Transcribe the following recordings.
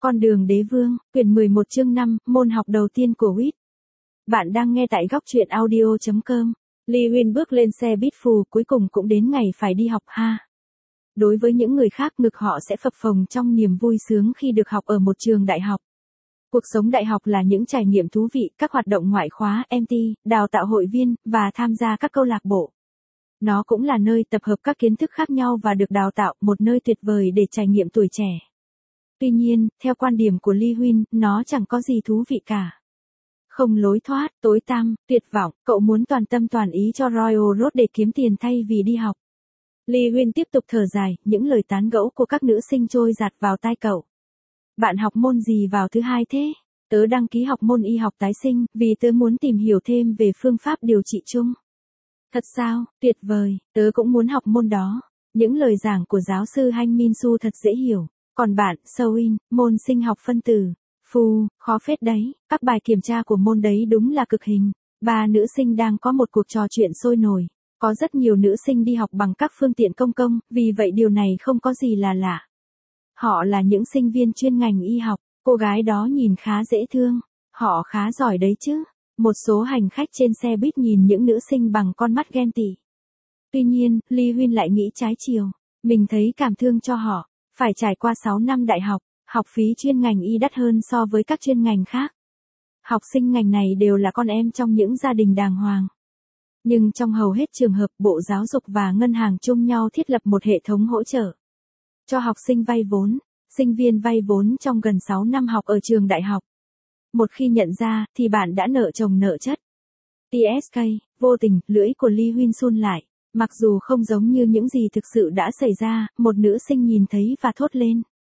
Con đường đế vương, quyển 11 chương 5, môn học đầu tiên của Wit. Bạn đang nghe tại góc truyện audio.com. Lee Huyên bước lên xe buýt phù, cuối cùng cũng đến ngày phải đi học ha. Đối với những người khác, ngực họ sẽ phập phồng trong niềm vui sướng khi được học ở một trường đại học. Cuộc sống đại học là những trải nghiệm thú vị, các hoạt động ngoại khóa, MT, đào tạo hội viên, và tham gia các câu lạc bộ. Nó cũng là nơi tập hợp các kiến thức khác nhau và được đào tạo, một nơi tuyệt vời để trải nghiệm tuổi trẻ. Tuy nhiên, theo quan điểm của Lee Huyên, nó chẳng có gì thú vị cả. Không lối thoát, tối tăm, tuyệt vọng, cậu muốn toàn tâm toàn ý cho Royal Road để kiếm tiền thay vì đi học. Lee Huyên tiếp tục thở dài, những lời tán gẫu của các nữ sinh trôi dạt vào tai cậu. Bạn học môn gì vào thứ hai thế? Tớ đăng ký học môn y học tái sinh, vì tớ muốn tìm hiểu thêm về phương pháp điều trị chung. Thật sao, tuyệt vời, tớ cũng muốn học môn đó. Những lời giảng của giáo sư Han Min Su thật dễ hiểu. Còn bạn, Sewin, môn sinh học phân tử. Khó phết đấy, các bài kiểm tra của môn đấy đúng là cực hình. Ba nữ sinh đang có một cuộc trò chuyện sôi nổi. Có rất nhiều nữ sinh đi học bằng các phương tiện công cộng, vì vậy điều này không có gì là lạ. Họ là những sinh viên chuyên ngành y học, cô gái đó nhìn khá dễ thương. Họ khá giỏi đấy chứ. Một số hành khách trên xe buýt nhìn những nữ sinh bằng con mắt ghen tị. Tuy nhiên, Lee Huyên lại nghĩ trái chiều. Mình thấy cảm thương cho họ. Phải trải qua 6 năm đại học, học phí chuyên ngành y đắt hơn so với các chuyên ngành khác. Học sinh ngành này đều là con em trong những gia đình đàng hoàng. Nhưng trong hầu hết trường hợp, Bộ Giáo dục và Ngân hàng chung nhau thiết lập một hệ thống hỗ trợ cho học sinh vay vốn, sinh viên vay vốn trong gần 6 năm học ở trường đại học. Một khi nhận ra, thì bạn đã nợ chồng nợ chất. TSK, vô tình, lưỡi của Lee Huyên sun lại. Mặc dù không giống như những gì thực sự đã xảy ra, một nữ sinh nhìn thấy và thốt lên.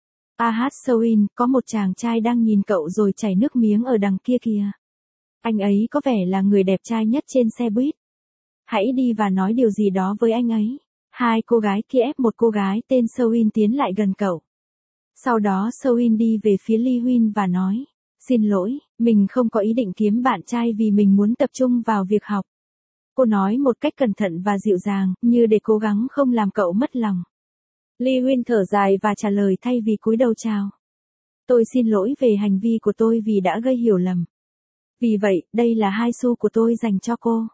Sewin, có một chàng trai đang nhìn cậu rồi chảy nước miếng ở đằng kia kìa. Anh ấy có vẻ là người đẹp trai nhất trên xe buýt. Hãy đi và nói điều gì đó với anh ấy. Hai cô gái kia ép một cô gái tên Sewin tiến lại gần cậu. Sau đó Sewin đi về phía Lee Huyên và nói. Xin lỗi, mình không có ý định kiếm bạn trai vì mình muốn tập trung vào việc học. Cô nói một cách cẩn thận và dịu dàng, như để cố gắng không làm cậu mất lòng. Lee Huyên thở dài và trả lời thay vì cúi đầu chào. Tôi xin lỗi về hành vi của tôi vì đã gây hiểu lầm. Vì vậy, đây là 2 xu của tôi dành cho cô.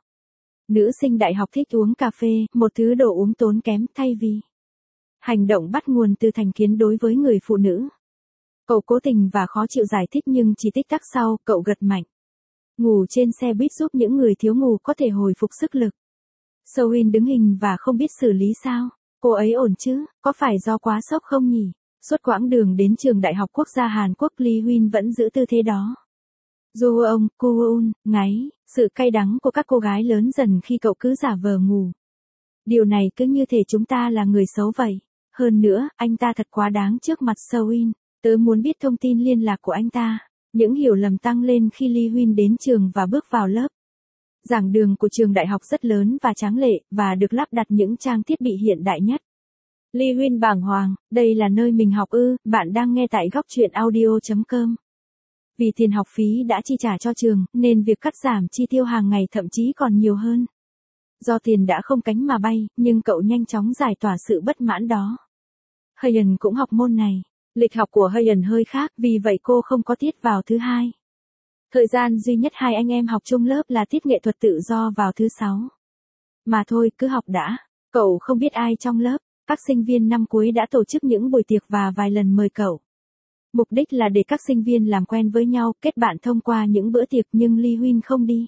Nữ sinh đại học thích uống cà phê, một thứ đồ uống tốn kém, thay vì. Hành động bắt nguồn từ thành kiến đối với người phụ nữ. Cậu cố tình và khó chịu giải thích nhưng chỉ tích tắc sau, cậu gật mạnh. Ngủ trên xe buýt giúp những người thiếu ngủ có thể hồi phục sức lực. Sewin đứng hình và không biết xử lý sao. Cô ấy ổn chứ, có phải do quá sốc không nhỉ? Suốt quãng đường đến trường Đại học Quốc gia Hàn Quốc, Lee Huyên vẫn giữ tư thế đó. Juwon, Kuun, ngáy, sự cay đắng của các cô gái lớn dần khi cậu cứ giả vờ ngủ. Điều này cứ như thể chúng ta là người xấu vậy. Hơn nữa, anh ta thật quá đáng trước mặt Sewin. Tớ muốn biết thông tin liên lạc của anh ta. Những hiểu lầm tăng lên khi Lee Huyên đến trường và bước vào lớp. Giảng đường của trường đại học rất lớn và tráng lệ, và được lắp đặt những trang thiết bị hiện đại nhất. Lee Huyên bàng hoàng, đây là nơi mình học ư? Bạn đang nghe tại góc truyện audio.com. Vì tiền học phí đã chi trả cho trường, nên việc cắt giảm chi tiêu hàng ngày thậm chí còn nhiều hơn. Do tiền đã không cánh mà bay, nhưng cậu nhanh chóng giải tỏa sự bất mãn đó. Hayen cũng học môn này. Lịch học của Hayen hơi khác, vì vậy cô không có tiết vào thứ hai. Thời gian duy nhất hai anh em học chung lớp là tiết nghệ thuật tự do vào thứ 6. Mà thôi, cứ học đã. Cậu không biết ai trong lớp. Các sinh viên năm cuối đã tổ chức những buổi tiệc và vài lần mời cậu. Mục đích là để các sinh viên làm quen với nhau, kết bạn thông qua những bữa tiệc, nhưng Lee Huyên không đi.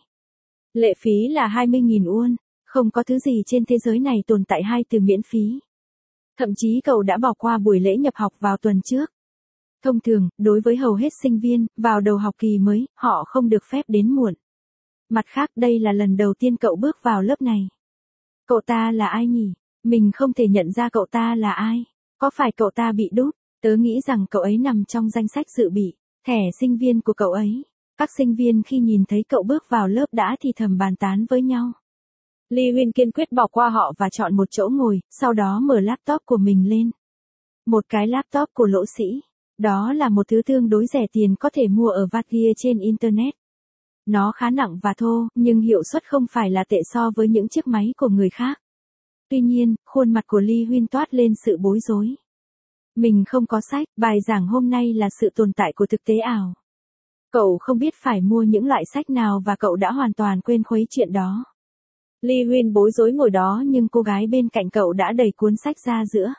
Lệ phí là 20.000 won. Không có thứ gì trên thế giới này tồn tại 2 từ miễn phí. Thậm chí cậu đã bỏ qua buổi lễ nhập học vào tuần trước. Thông thường, đối với hầu hết sinh viên, vào đầu học kỳ mới, họ không được phép đến muộn. Mặt khác, đây là lần đầu tiên cậu bước vào lớp này. Cậu ta là ai nhỉ? Mình không thể nhận ra cậu ta là ai. Có phải cậu ta bị đút? Tớ nghĩ rằng cậu ấy nằm trong danh sách dự bị, thẻ sinh viên của cậu ấy. Các sinh viên khi nhìn thấy cậu bước vào lớp đã thì thầm bàn tán với nhau. Lee Huyên kiên quyết bỏ qua họ và chọn một chỗ ngồi, sau đó mở laptop của mình lên. Một cái laptop của lỗ sĩ. Đó là một thứ tương đối rẻ tiền có thể mua ở vạt kia trên Internet. Nó khá nặng và thô, nhưng hiệu suất không phải là tệ so với những chiếc máy của người khác. Tuy nhiên, khuôn mặt của Lee Huyên toát lên sự bối rối. Mình không có sách, bài giảng hôm nay là sự tồn tại của thực tế ảo. Cậu không biết phải mua những loại sách nào và cậu đã hoàn toàn quên khuấy chuyện đó. Lee Huyên bối rối ngồi đó nhưng cô gái bên cạnh cậu đã đẩy cuốn sách ra giữa.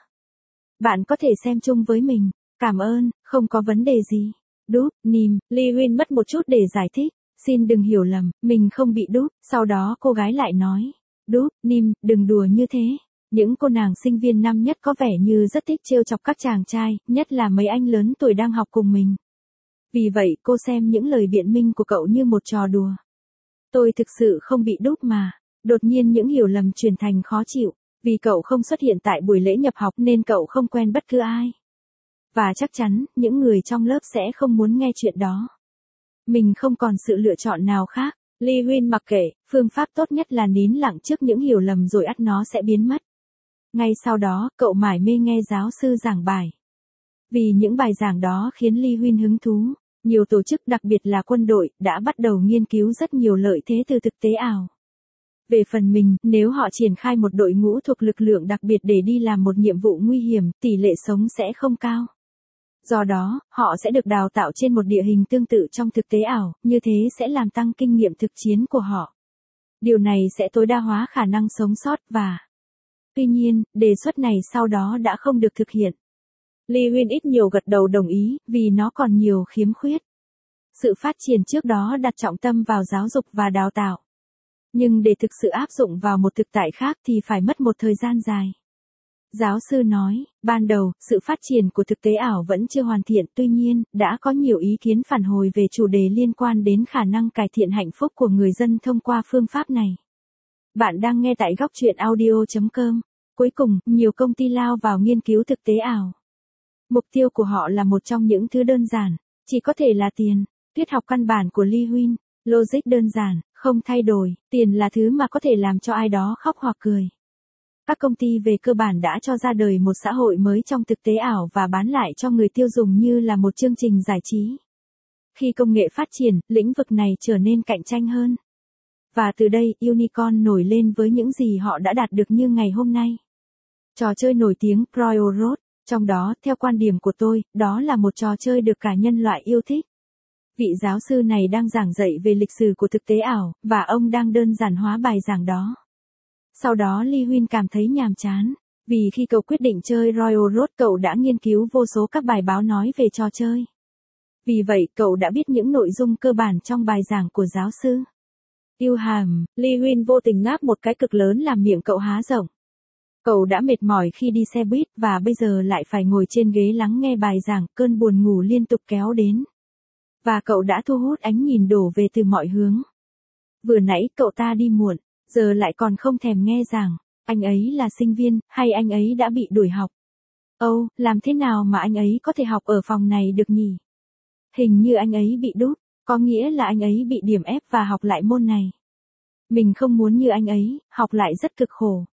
Bạn có thể xem chung với mình. Cảm ơn, không có vấn đề gì. Đúp, Nìm, Lee Huyên mất một chút để giải thích. Xin đừng hiểu lầm, mình không bị đúp. Sau đó cô gái lại nói. Đúp, Nìm, đừng đùa như thế. Những cô nàng sinh viên năm nhất có vẻ như rất thích trêu chọc các chàng trai, nhất là mấy anh lớn tuổi đang học cùng mình. Vì vậy cô xem những lời biện minh của cậu như một trò đùa. Tôi thực sự không bị đúp mà. Đột nhiên những hiểu lầm chuyển thành khó chịu. Vì cậu không xuất hiện tại buổi lễ nhập học nên cậu không quen bất cứ ai. Và chắc chắn, những người trong lớp sẽ không muốn nghe chuyện đó. Mình không còn sự lựa chọn nào khác. Lee Huyên mặc kệ, phương pháp tốt nhất là nín lặng trước những hiểu lầm rồi ắt nó sẽ biến mất. Ngay sau đó, cậu mải mê nghe giáo sư giảng bài. Vì những bài giảng đó khiến Lee Huyên hứng thú. Nhiều tổ chức đặc biệt là quân đội đã bắt đầu nghiên cứu rất nhiều lợi thế từ thực tế ảo. Về phần mình, nếu họ triển khai một đội ngũ thuộc lực lượng đặc biệt để đi làm một nhiệm vụ nguy hiểm, tỷ lệ sống sẽ không cao. Do đó, họ sẽ được đào tạo trên một địa hình tương tự trong thực tế ảo, như thế sẽ làm tăng kinh nghiệm thực chiến của họ. Điều này sẽ tối đa hóa khả năng sống sót và... Tuy nhiên, đề xuất này sau đó đã không được thực hiện. Lee Huyên ít nhiều gật đầu đồng ý, vì nó còn nhiều khiếm khuyết. Sự phát triển trước đó đặt trọng tâm vào giáo dục và đào tạo. Nhưng để thực sự áp dụng vào một thực tại khác thì phải mất một thời gian dài. Giáo sư nói, ban đầu, sự phát triển của thực tế ảo vẫn chưa hoàn thiện, tuy nhiên, đã có nhiều ý kiến phản hồi về chủ đề liên quan đến khả năng cải thiện hạnh phúc của người dân thông qua phương pháp này. Bạn đang nghe tại góc truyện audio.com. Cuối cùng, nhiều công ty lao vào nghiên cứu thực tế ảo. Mục tiêu của họ là một trong những thứ đơn giản, chỉ có thể là tiền. Triết học căn bản của Lee Huyên, logic đơn giản, không thay đổi, tiền là thứ mà có thể làm cho ai đó khóc hoặc cười. Các công ty về cơ bản đã cho ra đời một xã hội mới trong thực tế ảo và bán lại cho người tiêu dùng như là một chương trình giải trí. Khi công nghệ phát triển, lĩnh vực này trở nên cạnh tranh hơn. Và từ đây, unicorn nổi lên với những gì họ đã đạt được như ngày hôm nay. Trò chơi nổi tiếng Royal Road, trong đó, theo quan điểm của tôi, đó là một trò chơi được cả nhân loại yêu thích. Vị giáo sư này đang giảng dạy về lịch sử của thực tế ảo, và ông đang đơn giản hóa bài giảng đó. Sau đó Lee Huyên cảm thấy nhàm chán, vì khi cậu quyết định chơi Royal Road cậu đã nghiên cứu vô số các bài báo nói về trò chơi. Vì vậy cậu đã biết những nội dung cơ bản trong bài giảng của giáo sư. Yêu hàm, Lee Huyên vô tình ngáp một cái cực lớn làm miệng cậu há rộng. Cậu đã mệt mỏi khi đi xe buýt và bây giờ lại phải ngồi trên ghế lắng nghe bài giảng, cơn buồn ngủ liên tục kéo đến. Và cậu đã thu hút ánh nhìn đổ về từ mọi hướng. Vừa nãy cậu ta đi muộn, giờ lại còn không thèm nghe giảng. Anh ấy là sinh viên, hay anh ấy đã bị đuổi học? Âu, làm thế nào mà anh ấy có thể học ở phòng này được nhỉ? Hình như anh ấy bị đúp, có nghĩa là anh ấy bị điểm ép và học lại môn này. Mình không muốn như anh ấy, học lại rất cực khổ.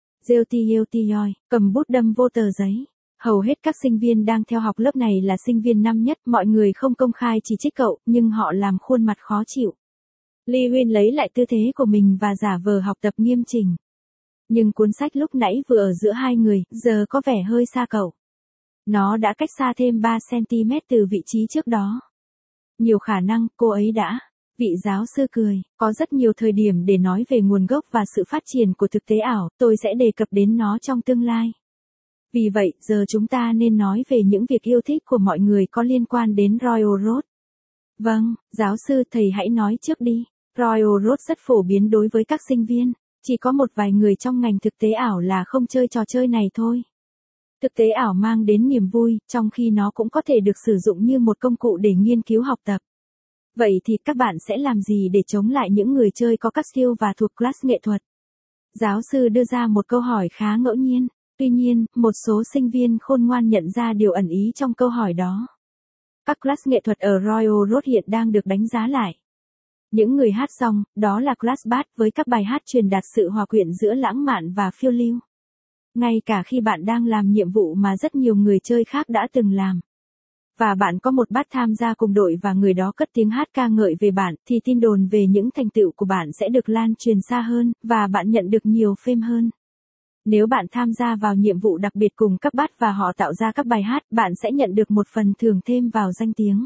Yoi, cầm bút đâm vô tờ giấy. Hầu hết các sinh viên đang theo học lớp này là sinh viên năm nhất, mọi người không công khai chỉ trích cậu, nhưng họ làm khuôn mặt khó chịu. Lee Huyên lấy lại tư thế của mình và giả vờ học tập nghiêm chỉnh. Nhưng cuốn sách lúc nãy vừa ở giữa hai người, giờ có vẻ hơi xa cậu. Nó đã cách xa thêm 3 cm từ vị trí trước đó. Nhiều khả năng cô ấy đã. Vị giáo sư cười, có rất nhiều thời điểm để nói về nguồn gốc và sự phát triển của thực tế ảo, tôi sẽ đề cập đến nó trong tương lai. Vì vậy, giờ chúng ta nên nói về những việc yêu thích của mọi người có liên quan đến Royal Road. Vâng, giáo sư thầy hãy nói trước đi. Royal Road rất phổ biến đối với các sinh viên, chỉ có một vài người trong ngành thực tế ảo là không chơi trò chơi này thôi. Thực tế ảo mang đến niềm vui, trong khi nó cũng có thể được sử dụng như một công cụ để nghiên cứu học tập. Vậy thì các bạn sẽ làm gì để chống lại những người chơi có các skill và thuộc class nghệ thuật? Giáo sư đưa ra một câu hỏi khá ngẫu nhiên. Tuy nhiên, một số sinh viên khôn ngoan nhận ra điều ẩn ý trong câu hỏi đó. Các class nghệ thuật ở Royal Road hiện đang được đánh giá lại. Những người hát song, đó là class bass với các bài hát truyền đạt sự hòa quyện giữa lãng mạn và phiêu lưu. Ngay cả khi bạn đang làm nhiệm vụ mà rất nhiều người chơi khác đã từng làm. Và bạn có một bass tham gia cùng đội và người đó cất tiếng hát ca ngợi về bạn, thì tin đồn về những thành tựu của bạn sẽ được lan truyền xa hơn, và bạn nhận được nhiều fame hơn. Nếu bạn tham gia vào nhiệm vụ đặc biệt cùng các bát và họ tạo ra các bài hát, bạn sẽ nhận được một phần thưởng thêm vào danh tiếng.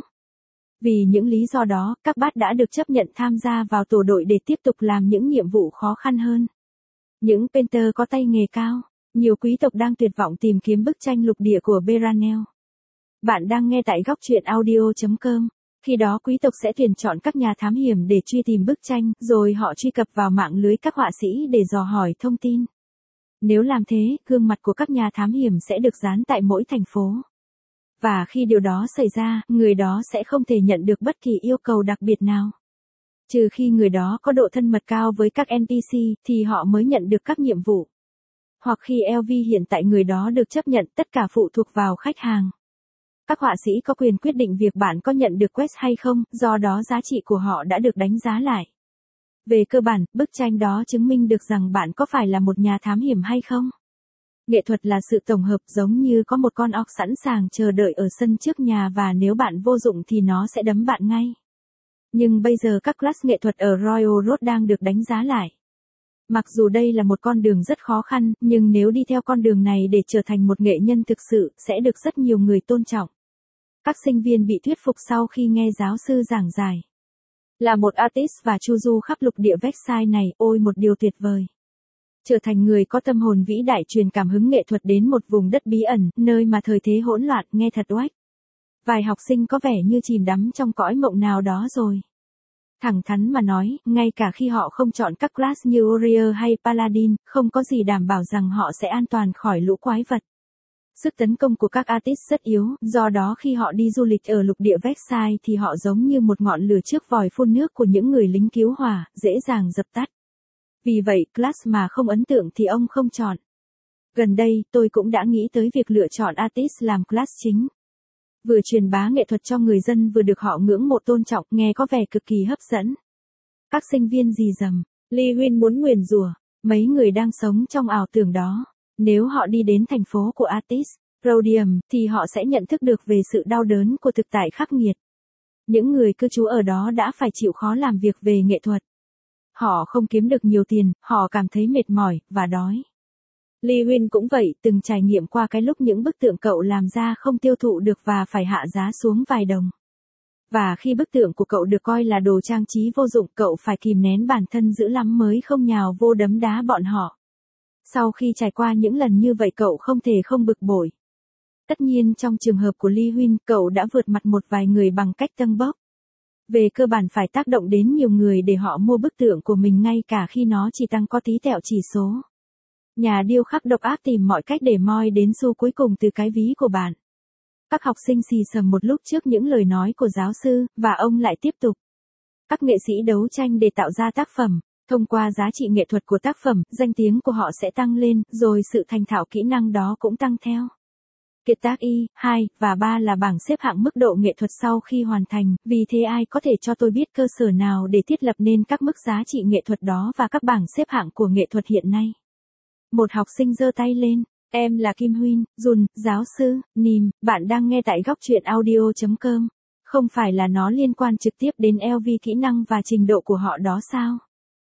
Vì những lý do đó, các bát đã được chấp nhận tham gia vào tổ đội để tiếp tục làm những nhiệm vụ khó khăn hơn. Những painter có tay nghề cao. Nhiều quý tộc đang tuyệt vọng tìm kiếm bức tranh lục địa của Beranel. Bạn đang nghe tại góc truyện audio.com. Khi đó quý tộc sẽ tuyển chọn các nhà thám hiểm để truy tìm bức tranh, rồi họ truy cập vào mạng lưới các họa sĩ để dò hỏi thông tin. Nếu làm thế, gương mặt của các nhà thám hiểm sẽ được dán tại mỗi thành phố. Và khi điều đó xảy ra, người đó sẽ không thể nhận được bất kỳ yêu cầu đặc biệt nào. Trừ khi người đó có độ thân mật cao với các NPC, thì họ mới nhận được các nhiệm vụ. Hoặc khi LV hiện tại người đó được chấp nhận, tất cả phụ thuộc vào khách hàng. Các họa sĩ có quyền quyết định việc bạn có nhận được quest hay không, do đó giá trị của họ đã được đánh giá lại. Về cơ bản, bức tranh đó chứng minh được rằng bạn có phải là một nhà thám hiểm hay không. Nghệ thuật là sự tổng hợp, giống như có một con óc sẵn sàng chờ đợi ở sân trước nhà và nếu bạn vô dụng thì nó sẽ đấm bạn ngay. Nhưng bây giờ các class nghệ thuật ở Royal Road đang được đánh giá lại. Mặc dù đây là một con đường rất khó khăn, nhưng nếu đi theo con đường này để trở thành một nghệ nhân thực sự, sẽ được rất nhiều người tôn trọng. Các sinh viên bị thuyết phục sau khi nghe giáo sư giảng giải. Là một artist và chu du khắp lục địa Versailles này, ôi một điều tuyệt vời. Trở thành người có tâm hồn vĩ đại truyền cảm hứng nghệ thuật đến một vùng đất bí ẩn, nơi mà thời thế hỗn loạn, nghe thật oách. Vài học sinh có vẻ như chìm đắm trong cõi mộng nào đó rồi. Thẳng thắn mà nói, ngay cả khi họ không chọn các class như Warrior hay Paladin, không có gì đảm bảo rằng họ sẽ an toàn khỏi lũ quái vật. Sức tấn công của các artist rất yếu, do đó khi họ đi du lịch ở lục địa Versailles thì họ giống như một ngọn lửa trước vòi phun nước của những người lính cứu hỏa, dễ dàng dập tắt. Vì vậy, class mà không ấn tượng thì ông không chọn. Gần đây, tôi cũng đã nghĩ tới việc lựa chọn artist làm class chính. Vừa truyền bá nghệ thuật cho người dân vừa được họ ngưỡng mộ tôn trọng, nghe có vẻ cực kỳ hấp dẫn. Các sinh viên rì rầm, Lewin muốn nguyền rủa mấy người đang sống trong ảo tưởng đó. Nếu họ đi đến thành phố của artist, Rhodium, thì họ sẽ nhận thức được về sự đau đớn của thực tại khắc nghiệt. Những người cư trú ở đó đã phải chịu khó làm việc về nghệ thuật. Họ không kiếm được nhiều tiền, họ cảm thấy mệt mỏi, và đói. Lewin cũng vậy, từng trải nghiệm qua cái lúc những bức tượng cậu làm ra không tiêu thụ được và phải hạ giá xuống vài đồng. Và khi bức tượng của cậu được coi là đồ trang trí vô dụng, cậu phải kìm nén bản thân dữ lắm mới không nhào vô đấm đá bọn họ. Sau khi trải qua những lần như vậy cậu không thể không bực bội. Tất nhiên trong trường hợp của Lewin, cậu đã vượt mặt một vài người bằng cách tăng bốc. Về cơ bản phải tác động đến nhiều người để họ mua bức tượng của mình ngay cả khi nó chỉ tăng có tí tẹo chỉ số. Nhà điêu khắc độc ác tìm mọi cách để moi đến xu cuối cùng từ cái ví của bạn. Các học sinh xì xầm một lúc trước những lời nói của giáo sư, và ông lại tiếp tục. Các nghệ sĩ đấu tranh để tạo ra tác phẩm. Thông qua giá trị nghệ thuật của tác phẩm, danh tiếng của họ sẽ tăng lên, rồi sự thành thạo kỹ năng đó cũng tăng theo. Kiệt tác Y, 2 và 3 là bảng xếp hạng mức độ nghệ thuật sau khi hoàn thành, vì thế ai có thể cho tôi biết cơ sở nào để thiết lập nên các mức giá trị nghệ thuật đó và các bảng xếp hạng của nghệ thuật hiện nay? Một học sinh giơ tay lên. Em là Kim Huynh, Jun, giáo sư, Nim, bạn đang nghe tại góc truyện audio.com. Không phải là nó liên quan trực tiếp đến LV kỹ năng và trình độ của họ đó sao?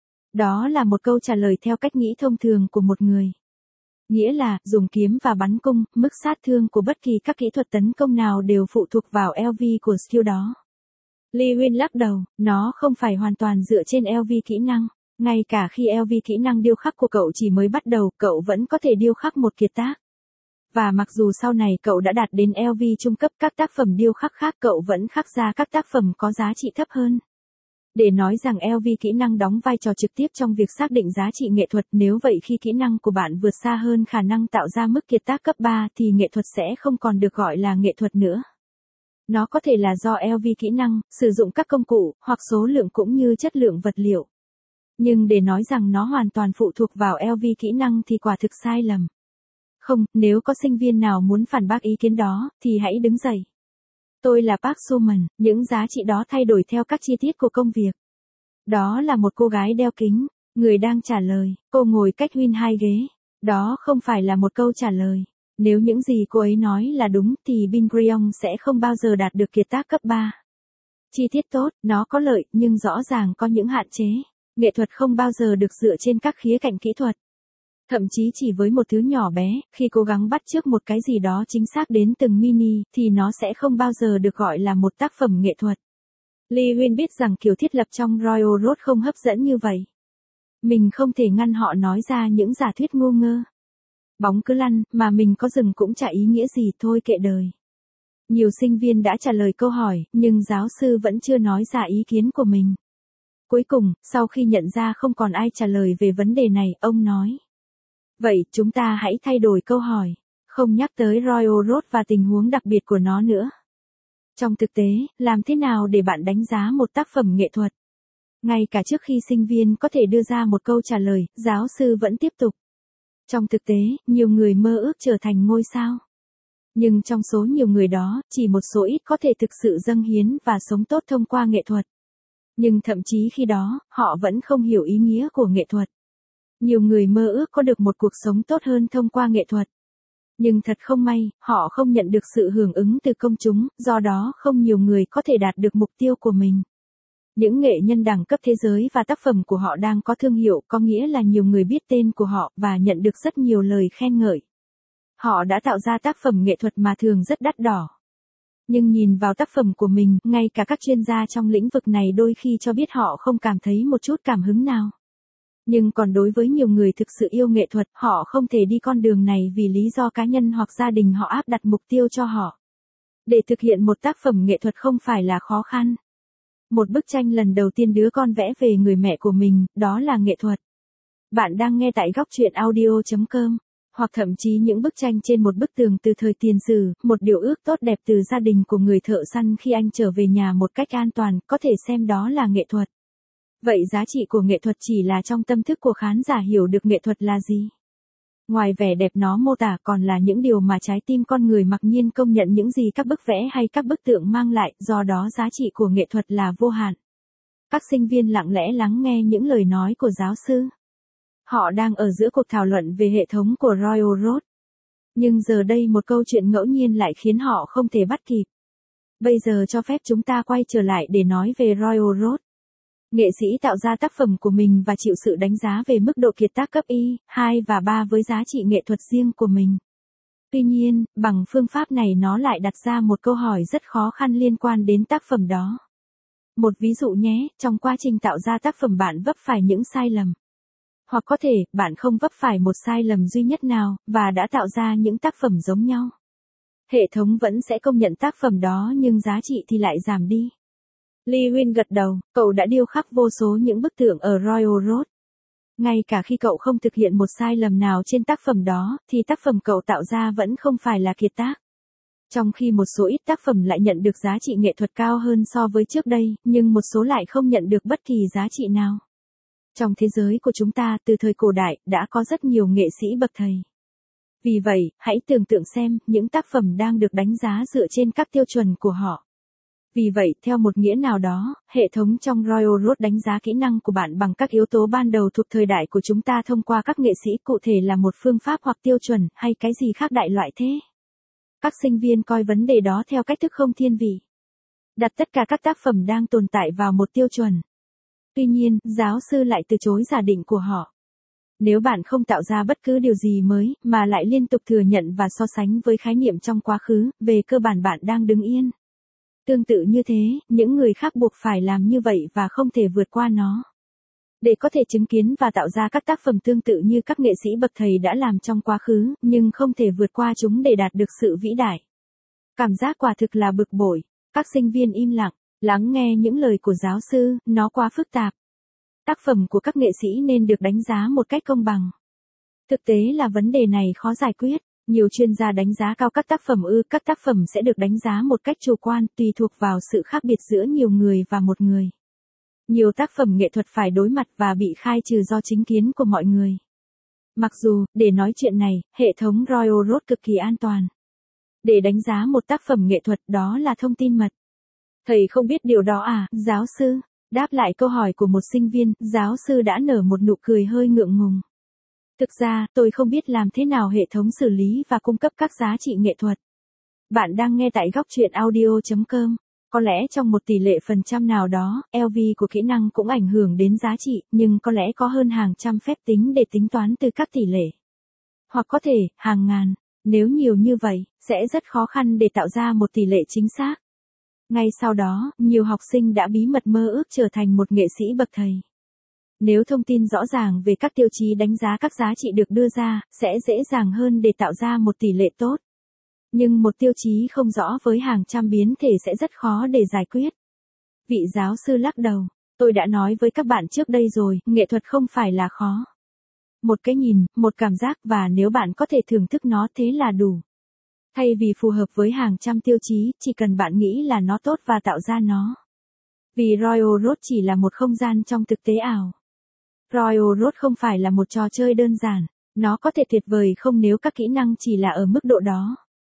Đó là một câu trả lời theo cách nghĩ thông thường của một người. Nghĩa là, dùng kiếm và bắn cung, mức sát thương của bất kỳ các kỹ thuật tấn công nào đều phụ thuộc vào LV của skill đó. Lewin lắc đầu, nó không phải hoàn toàn dựa trên LV kỹ năng. Ngay cả khi LV kỹ năng điêu khắc của cậu chỉ mới bắt đầu, cậu vẫn có thể điêu khắc một kiệt tác. Và mặc dù sau này cậu đã đạt đến LV trung cấp, các tác phẩm điêu khắc khác cậu vẫn khắc ra các tác phẩm có giá trị thấp hơn. Để nói rằng LV kỹ năng đóng vai trò trực tiếp trong việc xác định giá trị nghệ thuật, nếu vậy khi kỹ năng của bạn vượt xa hơn khả năng tạo ra mức kiệt tác cấp 3 thì nghệ thuật sẽ không còn được gọi là nghệ thuật nữa. Nó có thể là do LV kỹ năng, sử dụng các công cụ, hoặc số lượng cũng như chất lượng vật liệu. Nhưng để nói rằng nó hoàn toàn phụ thuộc vào LV kỹ năng thì quả thực sai lầm. Không, nếu có sinh viên nào muốn phản bác ý kiến đó, thì hãy đứng dậy. Tôi là Park Suman, những giá trị đó thay đổi theo các chi tiết của công việc. Đó là một cô gái đeo kính, người đang trả lời, cô ngồi cách Huynh 2 ghế. Đó không phải là một câu trả lời. Nếu những gì cô ấy nói là đúng thì Bin Gurion sẽ không bao giờ đạt được kiệt tác cấp 3. Chi tiết tốt, nó có lợi, nhưng rõ ràng có những hạn chế. Nghệ thuật không bao giờ được dựa trên các khía cạnh kỹ thuật. Thậm chí chỉ với một thứ nhỏ bé, khi cố gắng bắt chước một cái gì đó chính xác đến từng mini, thì nó sẽ không bao giờ được gọi là một tác phẩm nghệ thuật. Lee Huyên biết rằng kiểu thiết lập trong Royal Road không hấp dẫn như vậy. Mình không thể ngăn họ nói ra những giả thuyết ngu ngơ. Bóng cứ lăn, mà mình có dừng cũng chả ý nghĩa gì, thôi kệ đời. Nhiều sinh viên đã trả lời câu hỏi, nhưng giáo sư vẫn chưa nói ra ý kiến của mình. Cuối cùng, sau khi nhận ra không còn ai trả lời về vấn đề này, ông nói. Vậy, chúng ta hãy thay đổi câu hỏi, không nhắc tới Royal Road và tình huống đặc biệt của nó nữa. Trong thực tế, làm thế nào để bạn đánh giá một tác phẩm nghệ thuật? Ngay cả trước khi sinh viên có thể đưa ra một câu trả lời, giáo sư vẫn tiếp tục. Trong thực tế, nhiều người mơ ước trở thành ngôi sao. Nhưng trong số nhiều người đó, chỉ một số ít có thể thực sự dâng hiến và sống tốt thông qua nghệ thuật. Nhưng thậm chí khi đó, họ vẫn không hiểu ý nghĩa của nghệ thuật. Nhiều người mơ ước có được một cuộc sống tốt hơn thông qua nghệ thuật. Nhưng thật không may, họ không nhận được sự hưởng ứng từ công chúng, do đó không nhiều người có thể đạt được mục tiêu của mình. Những nghệ nhân đẳng cấp thế giới và tác phẩm của họ đang có thương hiệu, có nghĩa là nhiều người biết tên của họ và nhận được rất nhiều lời khen ngợi. Họ đã tạo ra tác phẩm nghệ thuật mà thường rất đắt đỏ. Nhưng nhìn vào tác phẩm của mình, ngay cả các chuyên gia trong lĩnh vực này đôi khi cho biết họ không cảm thấy một chút cảm hứng nào. Nhưng còn đối với nhiều người thực sự yêu nghệ thuật, họ không thể đi con đường này vì lý do cá nhân hoặc gia đình họ áp đặt mục tiêu cho họ. Để thực hiện một tác phẩm nghệ thuật không phải là khó khăn. Một bức tranh lần đầu tiên đứa con vẽ về người mẹ của mình, đó là nghệ thuật. Bạn đang nghe tại góc truyện audio.com. Hoặc thậm chí những bức tranh trên một bức tường từ thời tiền sử, một điều ước tốt đẹp từ gia đình của người thợ săn khi anh trở về nhà một cách an toàn, có thể xem đó là nghệ thuật. Vậy giá trị của nghệ thuật chỉ là trong tâm thức của khán giả hiểu được nghệ thuật là gì? Ngoài vẻ đẹp nó mô tả còn là những điều mà trái tim con người mặc nhiên công nhận những gì các bức vẽ hay các bức tượng mang lại, do đó giá trị của nghệ thuật là vô hạn. Các sinh viên lặng lẽ lắng nghe những lời nói của giáo sư. Họ đang ở giữa cuộc thảo luận về hệ thống của Royal Road. Nhưng giờ đây một câu chuyện ngẫu nhiên lại khiến họ không thể bắt kịp. Bây giờ cho phép chúng ta quay trở lại để nói về Royal Road. Nghệ sĩ tạo ra tác phẩm của mình và chịu sự đánh giá về mức độ kiệt tác cấp Y, 2 và 3 với giá trị nghệ thuật riêng của mình. Tuy nhiên, bằng phương pháp này nó lại đặt ra một câu hỏi rất khó khăn liên quan đến tác phẩm đó. Một ví dụ nhé, trong quá trình tạo ra tác phẩm bạn vấp phải những sai lầm. Hoặc có thể, bạn không vấp phải một sai lầm duy nhất nào, và đã tạo ra những tác phẩm giống nhau. Hệ thống vẫn sẽ công nhận tác phẩm đó nhưng giá trị thì lại giảm đi. Lee Huyên gật đầu, cậu đã điêu khắc vô số những bức tượng ở Royal Road. Ngay cả khi cậu không thực hiện một sai lầm nào trên tác phẩm đó, thì tác phẩm cậu tạo ra vẫn không phải là kiệt tác. Trong khi một số ít tác phẩm lại nhận được giá trị nghệ thuật cao hơn so với trước đây, nhưng một số lại không nhận được bất kỳ giá trị nào. Trong thế giới của chúng ta, từ thời cổ đại, đã có rất nhiều nghệ sĩ bậc thầy. Vì vậy, hãy tưởng tượng xem, những tác phẩm đang được đánh giá dựa trên các tiêu chuẩn của họ. Vì vậy, theo một nghĩa nào đó, hệ thống trong Royal Road đánh giá kỹ năng của bạn bằng các yếu tố ban đầu thuộc thời đại của chúng ta thông qua các nghệ sĩ, cụ thể là một phương pháp hoặc tiêu chuẩn, hay cái gì khác đại loại thế. Các sinh viên coi vấn đề đó theo cách thức không thiên vị. Đặt tất cả các tác phẩm đang tồn tại vào một tiêu chuẩn. Tuy nhiên, giáo sư lại từ chối giả định của họ. Nếu bạn không tạo ra bất cứ điều gì mới, mà lại liên tục thừa nhận và so sánh với khái niệm trong quá khứ, về cơ bản bạn đang đứng yên. Tương tự như thế, những người khác buộc phải làm như vậy và không thể vượt qua nó. Để có thể chứng kiến và tạo ra các tác phẩm tương tự như các nghệ sĩ bậc thầy đã làm trong quá khứ, nhưng không thể vượt qua chúng để đạt được sự vĩ đại. Cảm giác quả thực là bực bội. Các sinh viên im lặng, lắng nghe những lời của giáo sư, nó quá phức tạp. Tác phẩm của các nghệ sĩ nên được đánh giá một cách công bằng. Thực tế là vấn đề này khó giải quyết. Nhiều chuyên gia đánh giá cao các tác phẩm các tác phẩm sẽ được đánh giá một cách chủ quan, tùy thuộc vào sự khác biệt giữa nhiều người và một người. Nhiều tác phẩm nghệ thuật phải đối mặt và bị khai trừ do chính kiến của mọi người. Mặc dù, để nói chuyện này, hệ thống Royal Road cực kỳ an toàn. Để đánh giá một tác phẩm nghệ thuật, đó là thông tin mật. Thầy không biết điều đó à, giáo sư? Đáp lại câu hỏi của một sinh viên, giáo sư đã nở một nụ cười hơi ngượng ngùng. Thực ra, tôi không biết làm thế nào hệ thống xử lý và cung cấp các giá trị nghệ thuật. Bạn đang nghe tại góc truyện audio.com. Có lẽ trong một tỷ lệ phần trăm nào đó, LV của kỹ năng cũng ảnh hưởng đến giá trị, nhưng có lẽ có hơn hàng trăm phép tính để tính toán từ các tỷ lệ. hoặc có thể, hàng ngàn. Nếu nhiều như vậy, sẽ rất khó khăn để tạo ra một tỷ lệ chính xác. Ngay sau đó, nhiều học sinh đã bí mật mơ ước trở thành một nghệ sĩ bậc thầy. Nếu thông tin rõ ràng về các tiêu chí đánh giá các giá trị được đưa ra, sẽ dễ dàng hơn để tạo ra một tỷ lệ tốt. Nhưng một tiêu chí không rõ với hàng trăm biến thể sẽ rất khó để giải quyết. Vị giáo sư lắc đầu. Tôi đã nói với các bạn trước đây rồi, nghệ thuật không phải là khó. Một cái nhìn, một cảm giác và nếu bạn có thể thưởng thức nó thế là đủ. Thay vì phù hợp với hàng trăm tiêu chí, chỉ cần bạn nghĩ là nó tốt và tạo ra nó. Vì Royal Road chỉ là một không gian trong thực tế ảo. Royal Road không phải là một trò chơi đơn giản, nó có thể tuyệt vời không nếu các kỹ năng chỉ là ở mức độ đó.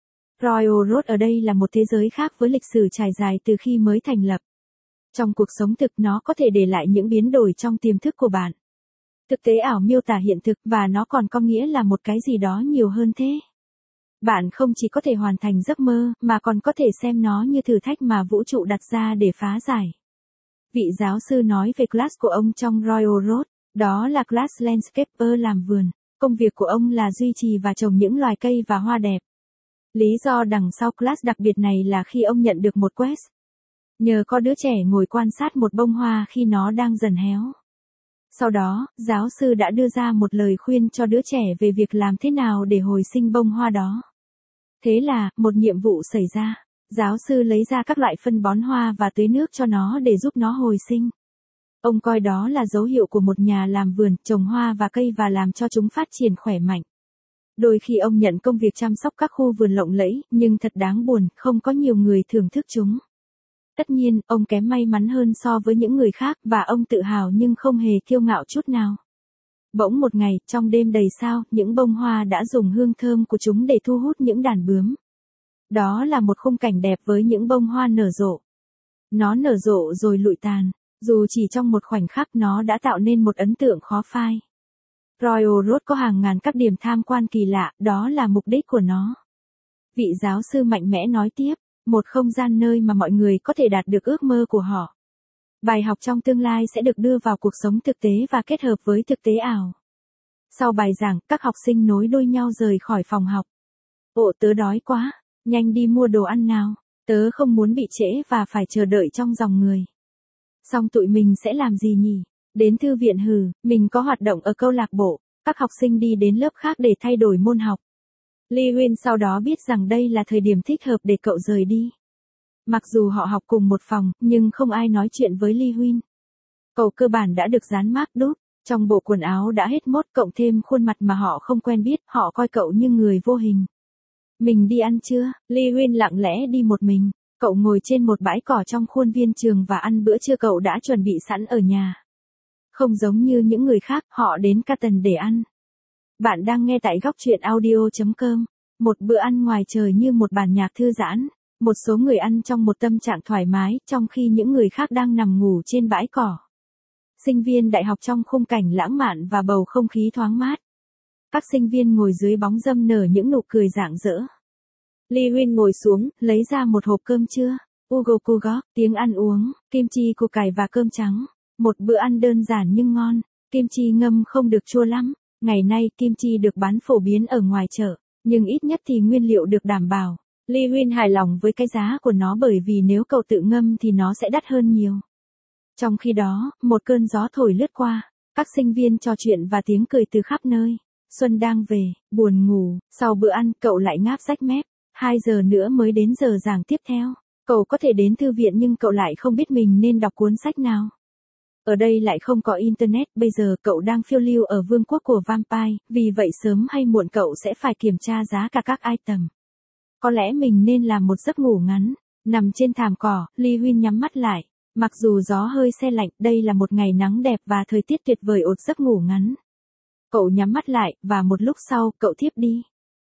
Royal Road ở đây là một thế giới khác với lịch sử trải dài từ khi mới thành lập. Trong cuộc sống thực nó có thể để lại những biến đổi trong tiềm thức của bạn. Thực tế ảo miêu tả hiện thực và nó còn có nghĩa là một cái gì đó nhiều hơn thế. Bạn không chỉ có thể hoàn thành giấc mơ, mà còn có thể xem nó như thử thách mà vũ trụ đặt ra để phá giải. Vị giáo sư nói về class của ông trong Royal Road, đó là class landscaper làm vườn. Công việc của ông là duy trì và trồng những loài cây và hoa đẹp. Lý do đằng sau class đặc biệt này là khi ông nhận được một quest. Nhờ có đứa trẻ ngồi quan sát một bông hoa khi nó đang dần héo. Sau đó, giáo sư đã đưa ra một lời khuyên cho đứa trẻ về việc làm thế nào để hồi sinh bông hoa đó. Thế là, một nhiệm vụ xảy ra. Giáo sư lấy ra các loại phân bón hoa và tưới nước cho nó để giúp nó hồi sinh. Ông coi đó là dấu hiệu của một nhà làm vườn, trồng hoa và cây và làm cho chúng phát triển khỏe mạnh. Đôi khi ông nhận công việc chăm sóc các khu vườn lộng lẫy, nhưng thật đáng buồn, không có nhiều người thưởng thức chúng. Tất nhiên, ông kém may mắn hơn so với những người khác và ông tự hào nhưng không hề kiêu ngạo chút nào. Bỗng một ngày, trong đêm đầy sao, những bông hoa đã dùng hương thơm của chúng để thu hút những đàn bướm. Đó là một khung cảnh đẹp với những bông hoa nở rộ. Nó nở rộ rồi lụi tàn. Dù chỉ trong một khoảnh khắc nó đã tạo nên một ấn tượng khó phai. Royal Road có hàng ngàn các điểm tham quan kỳ lạ, đó là mục đích của nó. Vị giáo sư mạnh mẽ nói tiếp, một không gian nơi mà mọi người có thể đạt được ước mơ của họ. Bài học trong tương lai sẽ được đưa vào cuộc sống thực tế và kết hợp với thực tế ảo. Sau bài giảng, các học sinh nối đuôi nhau rời khỏi phòng học. Ồ, tớ đói quá, nhanh đi mua đồ ăn nào, tớ không muốn bị trễ và phải chờ đợi trong dòng người. Xong tụi mình sẽ làm gì nhỉ? Đến thư viện hừ, mình có hoạt động ở câu lạc bộ, các học sinh đi đến lớp khác để thay đổi môn học. Lee Huyên sau đó biết rằng đây là thời điểm thích hợp để cậu rời đi. Mặc dù họ học cùng một phòng, nhưng không ai nói chuyện với Lee Huyên. Cậu cơ bản đã được dán mác đúc, trong bộ quần áo đã hết mốt cộng thêm khuôn mặt mà họ không quen biết, họ coi cậu như người vô hình. Mình đi ăn chưa? Lee Huyên lặng lẽ đi một mình. Cậu ngồi trên một bãi cỏ trong khuôn viên trường và ăn bữa trưa cậu đã chuẩn bị sẵn ở nhà. Không giống như những người khác, họ đến Canton để ăn. Bạn đang nghe tại góc truyện audio.com. Một bữa ăn ngoài trời như một bản nhạc thư giãn. Một số người ăn trong một tâm trạng thoải mái, trong khi những người khác đang nằm ngủ trên bãi cỏ. Sinh viên đại học trong khung cảnh lãng mạn và bầu không khí thoáng mát. Các sinh viên ngồi dưới bóng râm nở những nụ cười rạng rỡ. Lee Huyên ngồi xuống, lấy ra một hộp cơm trưa. Ugokugok, tiếng ăn uống, kim chi củ cải và cơm trắng. Một bữa ăn đơn giản nhưng ngon. Kim chi ngâm không được chua lắm. Ngày nay kim chi được bán phổ biến ở ngoài chợ, nhưng ít nhất thì nguyên liệu được đảm bảo. Lee Huyên hài lòng với cái giá của nó bởi vì nếu cậu tự ngâm thì nó sẽ đắt hơn nhiều. Trong khi đó, một cơn gió thổi lướt qua. Các sinh viên trò chuyện và tiếng cười từ khắp nơi. Xuân đang về, buồn ngủ. Sau bữa ăn cậu lại ngáp rách mép. 2 giờ nữa mới đến giờ giảng tiếp theo. Cậu có thể đến thư viện nhưng cậu lại không biết mình nên đọc cuốn sách nào. Ở đây lại không có internet, bây giờ cậu đang phiêu lưu ở vương quốc của vampire, vì vậy sớm hay muộn cậu sẽ phải kiểm tra giá cả các item. Có lẽ mình nên làm một giấc ngủ ngắn. Nằm trên thảm cỏ, Lee Huyên nhắm mắt lại. Mặc dù gió hơi se lạnh, đây là một ngày nắng đẹp và thời tiết tuyệt vời ột giấc ngủ ngắn. Cậu nhắm mắt lại, và một lúc sau, cậu thiếp đi.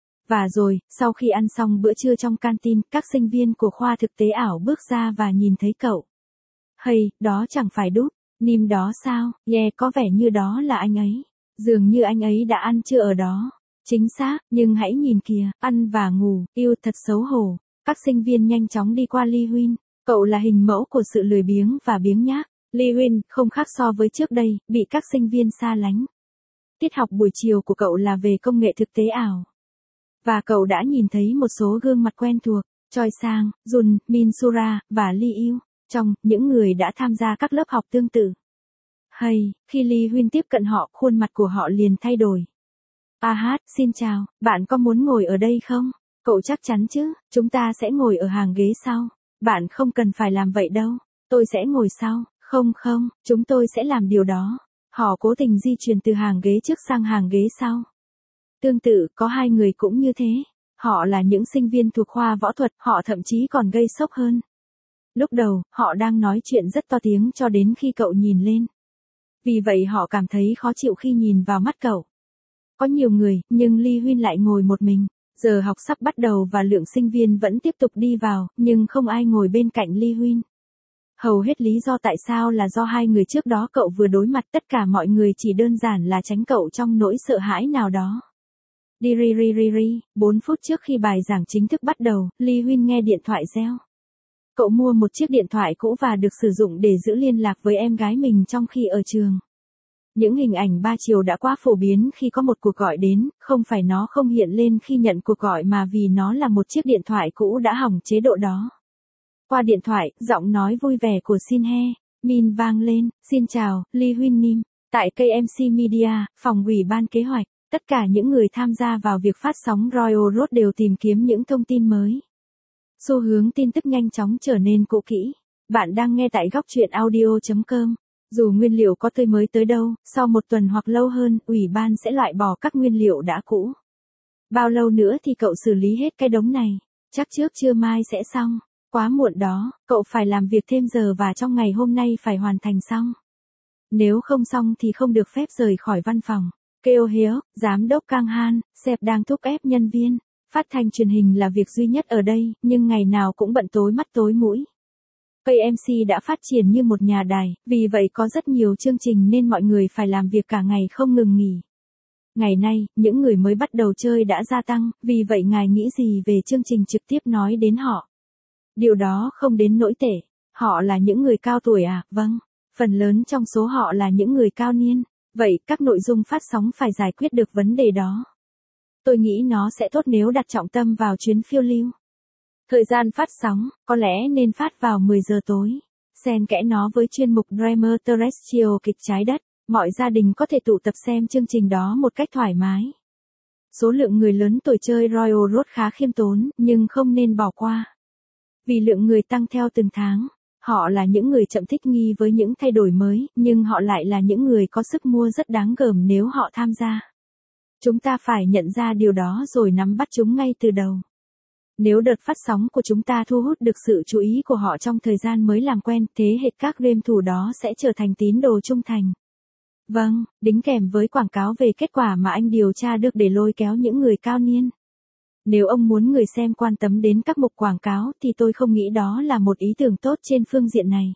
Và rồi, sau khi ăn xong bữa trưa trong canteen, các sinh viên của khoa thực tế ảo bước ra và nhìn thấy cậu. Hay, đó chẳng phải Đúp, Nim đó sao? Yeah, có vẻ như đó là anh ấy. Dường như anh ấy đã ăn trưa ở đó. Chính xác, nhưng hãy nhìn kìa, ăn và ngủ, yêu thật xấu hổ. Các sinh viên nhanh chóng đi qua Lee Huyên. Cậu là hình mẫu của sự lười biếng và biếng nhác. Lee Huyên, không khác so với trước đây, bị các sinh viên xa lánh. Tiết học buổi chiều của cậu là về công nghệ thực tế ảo. Và cậu đã nhìn thấy một số gương mặt quen thuộc, Choi Sang, Jun, Min Sura, và Lee Yu, trong những người đã tham gia các lớp học tương tự. Hay, khi Lee Huyên tiếp cận họ, khuôn mặt của họ liền thay đổi. Xin chào, bạn có muốn ngồi ở đây không? Cậu chắc chắn chứ, chúng ta sẽ ngồi ở hàng ghế sau. Bạn không cần phải làm vậy đâu, tôi sẽ ngồi sau. Không, chúng tôi sẽ làm điều đó. Họ cố tình di chuyển từ hàng ghế trước sang hàng ghế sau. Tương tự, có hai người cũng như thế. Họ là những sinh viên thuộc khoa võ thuật, họ thậm chí còn gây sốc hơn. Lúc đầu, họ đang nói chuyện rất to tiếng cho đến khi cậu nhìn lên. Vì vậy họ cảm thấy khó chịu khi nhìn vào mắt cậu. Có nhiều người, nhưng Lee Huyên lại ngồi một mình. Giờ học sắp bắt đầu và lượng sinh viên vẫn tiếp tục đi vào, nhưng không ai ngồi bên cạnh Lee Huyên. Hầu hết lý do tại sao là do hai người trước đó cậu vừa đối mặt, tất cả mọi người chỉ đơn giản là tránh cậu trong nỗi sợ hãi nào đó. 4 phút trước khi bài giảng chính thức bắt đầu, Lee Huyên nghe điện thoại reo. Cậu mua một chiếc điện thoại cũ và được sử dụng để giữ liên lạc với em gái mình trong khi ở trường. Những hình ảnh 3 chiều đã quá phổ biến khi có một cuộc gọi đến, không phải nó không hiện lên khi nhận cuộc gọi mà vì nó là một chiếc điện thoại cũ đã hỏng chế độ đó. Qua điện thoại, giọng nói vui vẻ của Shin Hye Min vang lên. Xin chào, Lee Huyên Nim. Tại KMC Media, phòng ủy ban kế hoạch, tất cả những người tham gia vào việc phát sóng Royal Road đều tìm kiếm những thông tin mới. Xu hướng tin tức nhanh chóng trở nên cũ kỹ. Bạn đang nghe tại góc truyện audio.com. Dù nguyên liệu có tươi mới tới đâu, sau một tuần hoặc lâu hơn, ủy ban sẽ loại bỏ các nguyên liệu đã cũ. Bao lâu nữa thì cậu xử lý hết cái đống này? Chắc trước trưa mai sẽ xong. Quá muộn đó, cậu phải làm việc thêm giờ và trong ngày hôm nay phải hoàn thành xong. Nếu không xong thì không được phép rời khỏi văn phòng. Keo Hyuk, giám đốc Kang Han, sếp đang thúc ép nhân viên. Phát thanh truyền hình là việc duy nhất ở đây, nhưng ngày nào cũng bận tối mắt tối mũi. KMC đã phát triển như một nhà đài, vì vậy có rất nhiều chương trình nên mọi người phải làm việc cả ngày không ngừng nghỉ. Ngày nay, những người mới bắt đầu chơi đã gia tăng, vì vậy ngài nghĩ gì về chương trình trực tiếp nói đến họ? Điều đó không đến nỗi tệ. Họ là những người cao tuổi à? Vâng. Phần lớn trong số họ là những người cao niên. Vậy, các nội dung phát sóng phải giải quyết được vấn đề đó. Tôi nghĩ nó sẽ tốt nếu đặt trọng tâm vào chuyến phiêu lưu. Thời gian phát sóng, có lẽ nên phát vào 10 giờ tối. Xen kẽ nó với chuyên mục Dreamer Terrestrial kịch trái đất. Mọi gia đình có thể tụ tập xem chương trình đó một cách thoải mái. Số lượng người lớn tuổi chơi Royal Road khá khiêm tốn, nhưng không nên bỏ qua. Vì lượng người tăng theo từng tháng, họ là những người chậm thích nghi với những thay đổi mới, nhưng họ lại là những người có sức mua rất đáng gờm nếu họ tham gia. Chúng ta phải nhận ra điều đó rồi nắm bắt chúng ngay từ đầu. Nếu đợt phát sóng của chúng ta thu hút được sự chú ý của họ trong thời gian mới làm quen, thế hệ các game thủ đó sẽ trở thành tín đồ trung thành. Vâng, đính kèm với quảng cáo về kết quả mà anh điều tra được để lôi kéo những người cao niên. Nếu ông muốn người xem quan tâm đến các mục quảng cáo thì tôi không nghĩ đó là một ý tưởng tốt trên phương diện này.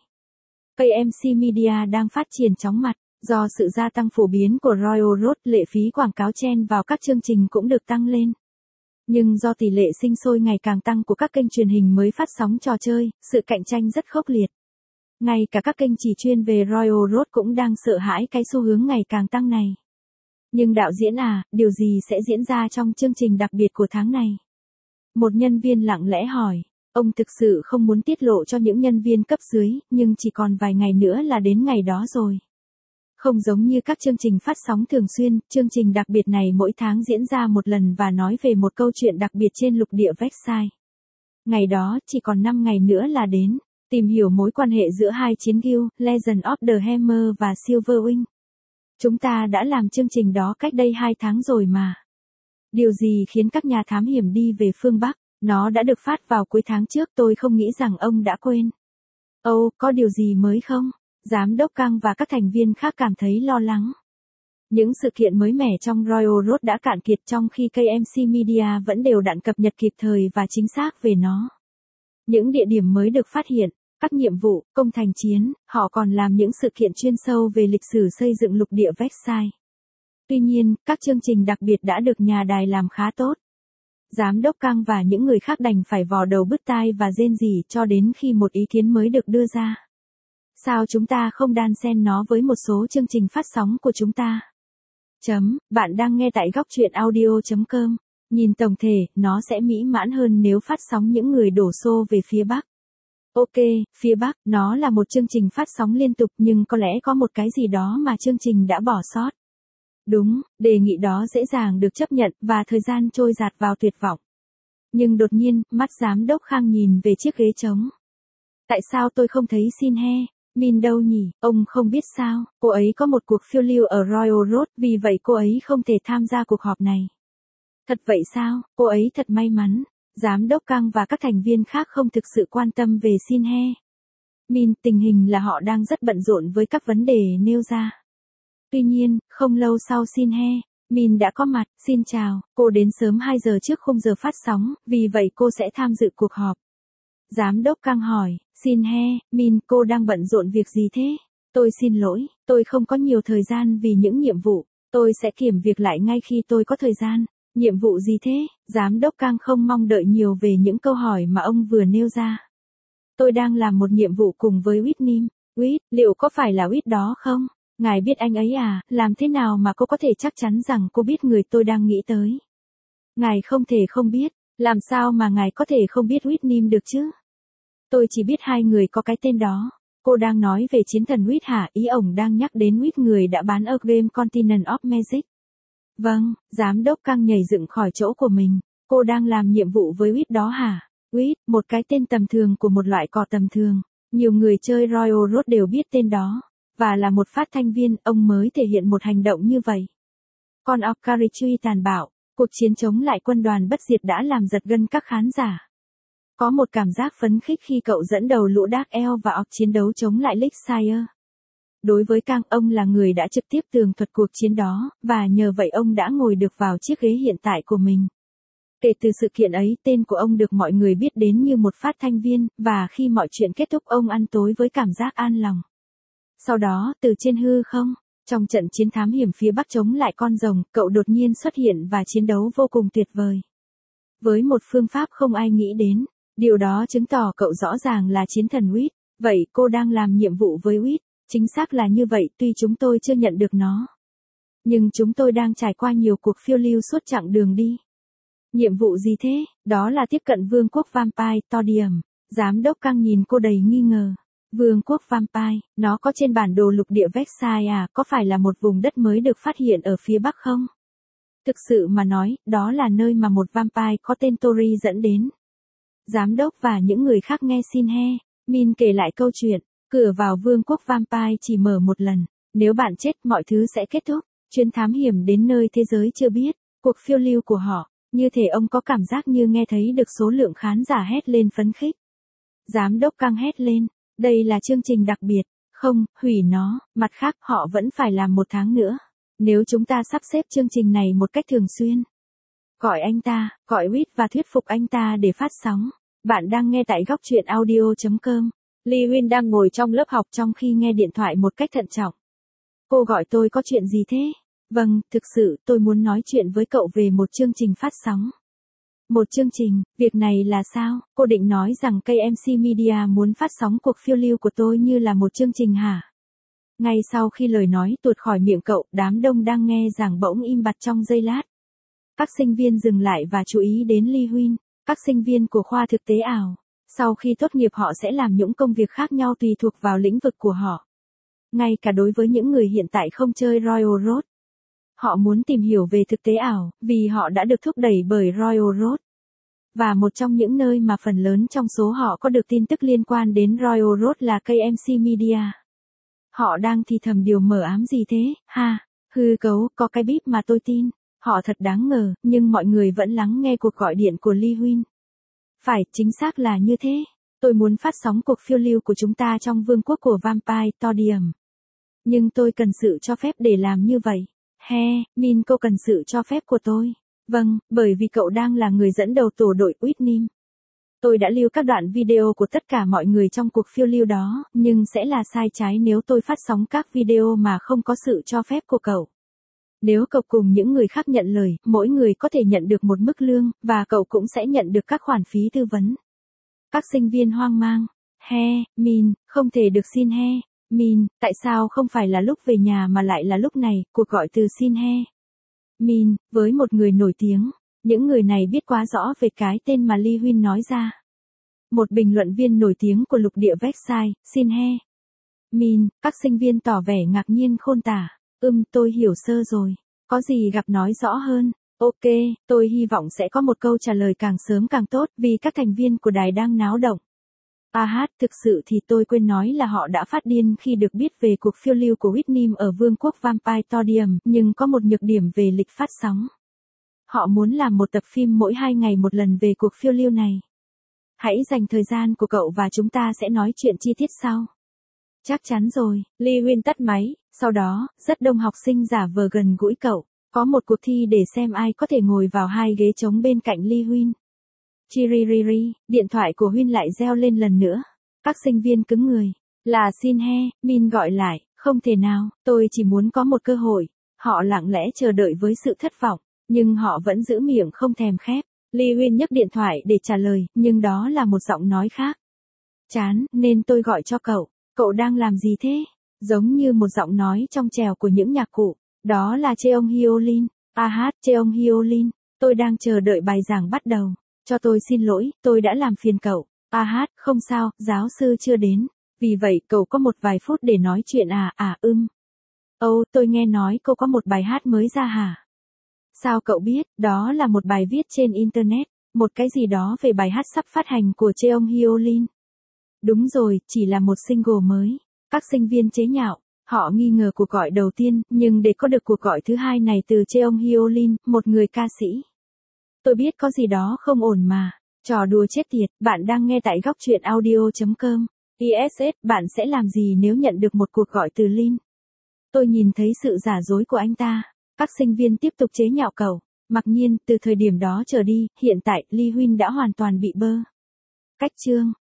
KMC Media đang phát triển chóng mặt, do sự gia tăng phổ biến của Royal Road, lệ phí quảng cáo chen vào các chương trình cũng được tăng lên. Nhưng do tỷ lệ sinh sôi ngày càng tăng của các kênh truyền hình mới phát sóng trò chơi, sự cạnh tranh rất khốc liệt. Ngay cả các kênh chỉ chuyên về Royal Road cũng đang sợ hãi cái xu hướng ngày càng tăng này. Nhưng đạo diễn à, điều gì sẽ diễn ra trong chương trình đặc biệt của tháng này? Một nhân viên lặng lẽ hỏi. Ông thực sự không muốn tiết lộ cho những nhân viên cấp dưới, nhưng chỉ còn vài ngày nữa là đến ngày đó rồi. Không giống như các chương trình phát sóng thường xuyên, chương trình đặc biệt này mỗi tháng diễn ra một lần và nói về một câu chuyện đặc biệt trên lục địa Versailles. Ngày đó chỉ còn 5 ngày nữa là đến. Tìm hiểu mối quan hệ giữa hai chiến guild, Legend of the Hammer và Silverwing. Chúng ta đã làm chương trình đó cách đây 2 tháng rồi mà. Điều gì khiến các nhà thám hiểm đi về phương Bắc? Nó đã được phát vào cuối tháng trước, tôi không nghĩ rằng ông đã quên. Ồ, có điều gì mới không? Giám đốc Kang và các thành viên khác cảm thấy lo lắng. Những sự kiện mới mẻ trong Royal Road đã cạn kiệt trong khi KMC Media vẫn đều đặn cập nhật kịp thời và chính xác về nó. Những địa điểm mới được phát hiện, các nhiệm vụ, công thành chiến, họ còn làm những sự kiện chuyên sâu về lịch sử xây dựng lục địa Versailles. Tuy nhiên, các chương trình đặc biệt đã được nhà đài làm khá tốt. Giám đốc Kang và những người khác đành phải vò đầu bứt tai và rên rỉ cho đến khi một ý kiến mới được đưa ra. Sao chúng ta không đan xen nó với một số chương trình phát sóng của chúng ta? Bạn đang nghe tại góc truyện audio.com. Nhìn tổng thể, nó sẽ mỹ mãn hơn nếu phát sóng những người đổ xô về phía Bắc. Ok, phía Bắc, nó là một chương trình phát sóng liên tục nhưng có lẽ có một cái gì đó mà chương trình đã bỏ sót. Đúng, đề nghị đó dễ dàng được chấp nhận và thời gian trôi dạt vào tuyệt vọng. Nhưng đột nhiên, mắt giám đốc Khang nhìn về chiếc ghế trống. Tại sao tôi không thấy Shin Hye? Min đâu nhỉ? Ông không biết sao, cô ấy có một cuộc phiêu lưu ở Royal Road, vì vậy cô ấy không thể tham gia cuộc họp này. Thật vậy sao? Cô ấy thật may mắn. Giám đốc Kang và các thành viên khác không thực sự quan tâm về Shin Hye. Min, tình hình là họ đang rất bận rộn với các vấn đề nêu ra. Tuy nhiên, không lâu sau Shin Hye, Min đã có mặt. Xin chào, cô đến sớm 2 giờ trước khung giờ phát sóng, vì vậy cô sẽ tham dự cuộc họp. Giám đốc Kang hỏi, Shin Hye, Min, cô đang bận rộn việc gì thế? Tôi xin lỗi, tôi không có nhiều thời gian vì những nhiệm vụ, tôi sẽ kiểm việc lại ngay khi tôi có thời gian. Nhiệm vụ gì thế? Giám đốc Kang không mong đợi nhiều về những câu hỏi mà ông vừa nêu ra. Tôi đang làm một nhiệm vụ cùng với Whitney. Liệu có phải là Whit đó không? Ngài biết anh ấy à? Làm thế nào mà cô có thể chắc chắn rằng cô biết người tôi đang nghĩ tới? Ngài không thể không biết. Làm sao mà ngài có thể không biết Whitney được chứ? Tôi chỉ biết hai người có cái tên đó. Cô đang nói về chiến thần Whit hả? Ý ổng đang nhắc đến Whit, người đã bán ở game Continent of Magic. Vâng, giám đốc Kang nhảy dựng khỏi chỗ của mình. Cô đang làm nhiệm vụ với Whit đó hả? Whit, một cái tên tầm thường của một loại cỏ tầm thường. Nhiều người chơi Royal Road đều biết tên đó. Và là một phát thanh viên, ông mới thể hiện một hành động như vậy. Con Okarichui tàn bạo, cuộc chiến chống lại quân đoàn bất diệt đã làm giật gân các khán giả. Có một cảm giác phấn khích khi cậu dẫn đầu lũ Dark Elf và Orc chiến đấu chống lại Lakeshire. Đối với Kang, ông là người đã trực tiếp tường thuật cuộc chiến đó, và nhờ vậy ông đã ngồi được vào chiếc ghế hiện tại của mình. Kể từ sự kiện ấy, tên của ông được mọi người biết đến như một phát thanh viên, và khi mọi chuyện kết thúc ông ăn tối với cảm giác an lòng. Sau đó, từ trên hư không, trong trận chiến thám hiểm phía Bắc chống lại con rồng, cậu đột nhiên xuất hiện và chiến đấu vô cùng tuyệt vời. Với một phương pháp không ai nghĩ đến, điều đó chứng tỏ cậu rõ ràng là chiến thần Whit. Vậy cô đang làm nhiệm vụ với Whit? Chính xác là như vậy, tuy chúng tôi chưa nhận được nó. Nhưng chúng tôi đang trải qua nhiều cuộc phiêu lưu suốt chặng đường đi. Nhiệm vụ gì thế? Đó là tiếp cận vương quốc Vampire, Todium. Giám đốc Kang nhìn cô đầy nghi ngờ. Vương quốc Vampire, nó có trên bản đồ lục địa Vexai à? Có phải là một vùng đất mới được phát hiện ở phía Bắc không? Thực sự mà nói, đó là nơi mà một vampire có tên Tori dẫn đến. Giám đốc và những người khác nghe Shin Hye, Min kể lại câu chuyện. Cửa vào vương quốc Vampire chỉ mở một lần. Nếu bạn chết, mọi thứ sẽ kết thúc. Chuyến thám hiểm đến nơi thế giới chưa biết. Cuộc phiêu lưu của họ. Như thể ông có cảm giác như nghe thấy được số lượng khán giả hét lên phấn khích. Giám đốc Kang hét lên. Đây là chương trình đặc biệt. Không, hủy nó. Mặt khác, họ vẫn phải làm 1 tháng nữa. Nếu chúng ta sắp xếp chương trình này một cách thường xuyên. Gọi anh ta, gọi Whit và thuyết phục anh ta để phát sóng. Bạn đang nghe tại góc truyện audio.com. Lee Huyên đang ngồi trong lớp học trong khi nghe điện thoại một cách thận trọng. Cô gọi tôi có chuyện gì thế? Vâng, thực sự tôi muốn nói chuyện với cậu về một chương trình phát sóng. Một chương trình, việc này là sao? Cô định nói rằng KMC Media muốn phát sóng cuộc phiêu lưu của tôi như là một chương trình hả? Ngay sau khi lời nói tuột khỏi miệng cậu, đám đông đang nghe giảng bỗng im bặt trong giây lát. Các sinh viên dừng lại và chú ý đến Lee Huyên, các sinh viên của khoa thực tế ảo. Sau khi tốt nghiệp họ sẽ làm những công việc khác nhau tùy thuộc vào lĩnh vực của họ. Ngay cả đối với những người hiện tại không chơi Royal Road. Họ muốn tìm hiểu về thực tế ảo, vì họ đã được thúc đẩy bởi Royal Road. Và một trong những nơi mà phần lớn trong số họ có được tin tức liên quan đến Royal Road là KMC Media. Họ đang thì thầm điều mờ ám gì thế, ha? Hư cấu, có cái bíp mà tôi tin. Họ thật đáng ngờ, nhưng mọi người vẫn lắng nghe cuộc gọi điện của Lee Huyên. Phải, chính xác là như thế. Tôi muốn phát sóng cuộc phiêu lưu của chúng ta trong vương quốc của Vampire, Todium. Nhưng tôi cần sự cho phép để làm như vậy. Min, cô cần sự cho phép của tôi. Vâng, bởi vì cậu đang là người dẫn đầu tổ đội Whitney. Tôi đã lưu các đoạn video của tất cả mọi người trong cuộc phiêu lưu đó, nhưng sẽ là sai trái nếu tôi phát sóng các video mà không có sự cho phép của cậu. Nếu cậu cùng những người khác nhận lời, mỗi người có thể nhận được một mức lương, và cậu cũng sẽ nhận được các khoản phí tư vấn. Các sinh viên hoang mang. Min, không thể được Shin Hye. Min, tại sao không phải là lúc về nhà mà lại là lúc này? Cuộc gọi từ Shin Hye, Min, với một người nổi tiếng, những người này biết quá rõ về cái tên mà Lee Huynh nói ra. Một bình luận viên nổi tiếng của lục địa website, xin he. Min, các sinh viên tỏ vẻ ngạc nhiên khôn tả. Tôi hiểu sơ rồi. Có gì gặp nói rõ hơn. Ok, tôi hy vọng sẽ có một câu trả lời càng sớm càng tốt vì các thành viên của đài đang náo động. Thực sự thì tôi quên nói là họ đã phát điên khi được biết về cuộc phiêu lưu của Whitney ở Vương quốc Vampire Stadium, nhưng có một nhược điểm về lịch phát sóng. Họ muốn làm một tập phim mỗi 2 ngày một lần về cuộc phiêu lưu này. Hãy dành thời gian của cậu và chúng ta sẽ nói chuyện chi tiết sau. Chắc chắn rồi, Lee Huynh tắt máy, sau đó, rất đông học sinh giả vờ gần gũi cậu. Có một cuộc thi để xem ai có thể ngồi vào 2 ghế trống bên cạnh Lee Huynh. Chiririri, điện thoại của Huynh lại reo lên lần nữa. Các sinh viên cứng người. Là xin he, Min gọi lại, không thể nào, tôi chỉ muốn có một cơ hội. Họ lặng lẽ chờ đợi với sự thất vọng, nhưng họ vẫn giữ miệng không thèm khép. Lee Huynh nhấc điện thoại để trả lời, nhưng đó là một giọng nói khác. Chán, nên tôi gọi cho cậu. Cậu đang làm gì thế? Giống như một giọng nói trong trèo của những nhạc cụ. Đó là Cheong Hyolyn. Cheong Hyolyn. Tôi đang chờ đợi bài giảng bắt đầu. Cho tôi xin lỗi, tôi đã làm phiền cậu. Không sao, giáo sư chưa đến. Vì vậy cậu có một vài phút để nói chuyện tôi nghe nói cô có một bài hát mới ra hả? Sao cậu biết? Đó là một bài viết trên Internet. Một cái gì đó về bài hát sắp phát hành của Cheong Hyolyn. Đúng rồi, chỉ là một single mới. Các sinh viên chế nhạo. Họ nghi ngờ cuộc gọi đầu tiên, nhưng để có được cuộc gọi thứ hai này từ Cheong Hyolyn, một người ca sĩ. Tôi biết có gì đó không ổn mà. Trò đùa chết tiệt, bạn đang nghe tại góc truyện audio.com. ISS, bạn sẽ làm gì nếu nhận được một cuộc gọi từ Lin? Tôi nhìn thấy sự giả dối của anh ta. Các sinh viên tiếp tục chế nhạo cậu. Mặc nhiên, từ thời điểm đó trở đi, hiện tại, Lee Huynh đã hoàn toàn bị bơ. Cách chương.